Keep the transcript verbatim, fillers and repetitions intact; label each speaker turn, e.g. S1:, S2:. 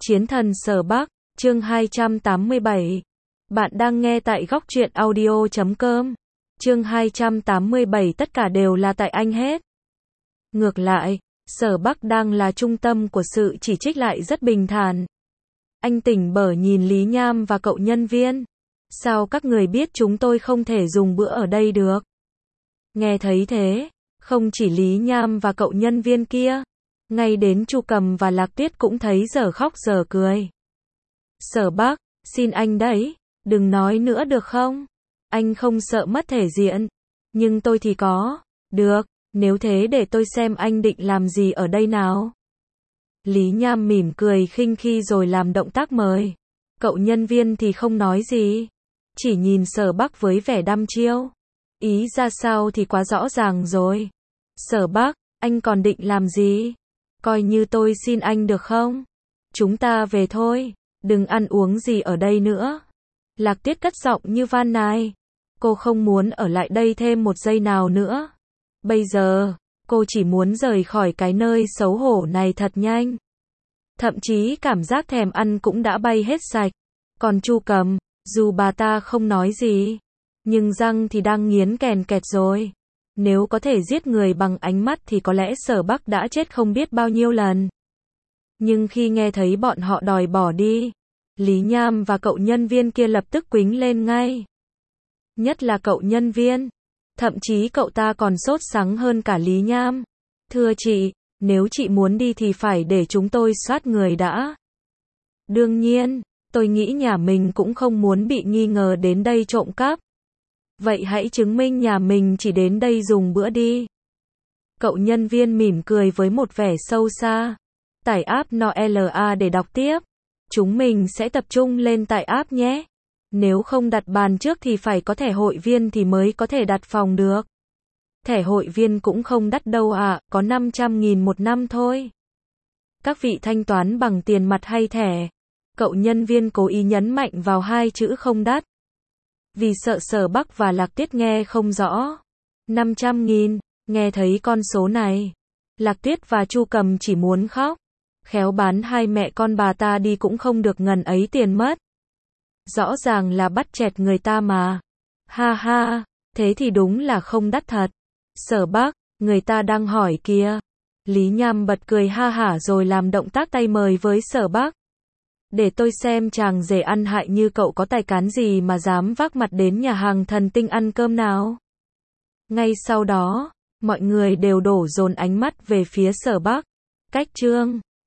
S1: Chiến thần Sở Bắc, chương hai trăm tám mươi bảy. Bạn đang nghe tại góc truyện audio chấm com. Chương hai trăm tám mươi bảy, tất cả đều là tại anh hết. Ngược lại, Sở Bắc đang là trung tâm của sự chỉ trích lại rất bình thản. Anh tỉnh bở nhìn Lý Nham và cậu nhân viên. Sao các người biết chúng tôi không thể dùng bữa ở đây được? Nghe thấy thế, không chỉ Lý Nham và cậu nhân viên kia, ngay đến Chu Cầm và Lạc Tuyết cũng thấy dở khóc dở cười. Sở Bắc, xin anh đấy, đừng nói nữa được không? Anh không sợ mất thể diện, nhưng tôi thì có. Được, nếu thế để tôi xem anh định làm gì ở đây nào. Lý Nham mỉm cười khinh khi rồi làm động tác mời. Cậu nhân viên thì không nói gì, chỉ nhìn Sở Bắc với vẻ đăm chiêu. Ý ra sao thì quá rõ ràng rồi. Sở Bắc, anh còn định làm gì? Coi như tôi xin anh được không? Chúng ta về thôi, đừng ăn uống gì ở đây nữa. Lạc Tuyết cất giọng như van nài. Cô không muốn ở lại đây thêm một giây nào nữa. Bây giờ, cô chỉ muốn rời khỏi cái nơi xấu hổ này thật nhanh. Thậm chí cảm giác thèm ăn cũng đã bay hết sạch. Còn Chu Cầm, dù bà ta không nói gì, nhưng răng thì đang nghiến kèn kẹt rồi. Nếu có thể giết người bằng ánh mắt thì có lẽ Sở Bắc đã chết không biết bao nhiêu lần. Nhưng khi nghe thấy bọn họ đòi bỏ đi, Lý Nham và cậu nhân viên kia lập tức quýnh lên ngay. Nhất là cậu nhân viên. Thậm chí cậu ta còn sốt sắng hơn cả Lý Nham. Thưa chị, nếu chị muốn đi thì phải để chúng tôi soát người đã. Đương nhiên, tôi nghĩ nhà mình cũng không muốn bị nghi ngờ đến đây trộm cắp. Vậy hãy chứng minh nhà mình chỉ đến đây dùng bữa đi. Cậu nhân viên mỉm cười với một vẻ sâu xa. Tải app Noela để đọc tiếp. Chúng mình sẽ tập trung lên tải app nhé. Nếu không đặt bàn trước thì phải có thẻ hội viên thì mới có thể đặt phòng được. Thẻ hội viên cũng không đắt đâu ạ, à, có năm trăm nghìn một năm thôi. Các vị thanh toán bằng tiền mặt hay thẻ? Cậu nhân viên cố ý nhấn mạnh vào hai chữ không đắt. Vì sợ Sở Bắc và Lạc Tuyết nghe không rõ. năm trăm nghìn, nghe thấy con số này. Lạc Tuyết và Chu Cầm chỉ muốn khóc. Khéo bán hai mẹ con bà ta đi cũng không được ngần ấy tiền mất. Rõ ràng là bắt chẹt người ta mà. Ha ha, thế thì đúng là không đắt thật. Sở Bắc, người ta đang hỏi kìa. Lý Nham bật cười ha hả rồi làm động tác tay mời với Sở Bắc. Để tôi xem chàng rể ăn hại như cậu có tài cán gì mà dám vác mặt đến nhà hàng thần tinh ăn cơm nào. Ngay sau đó, mọi người đều đổ dồn ánh mắt về phía Sở Bắc. Cách chương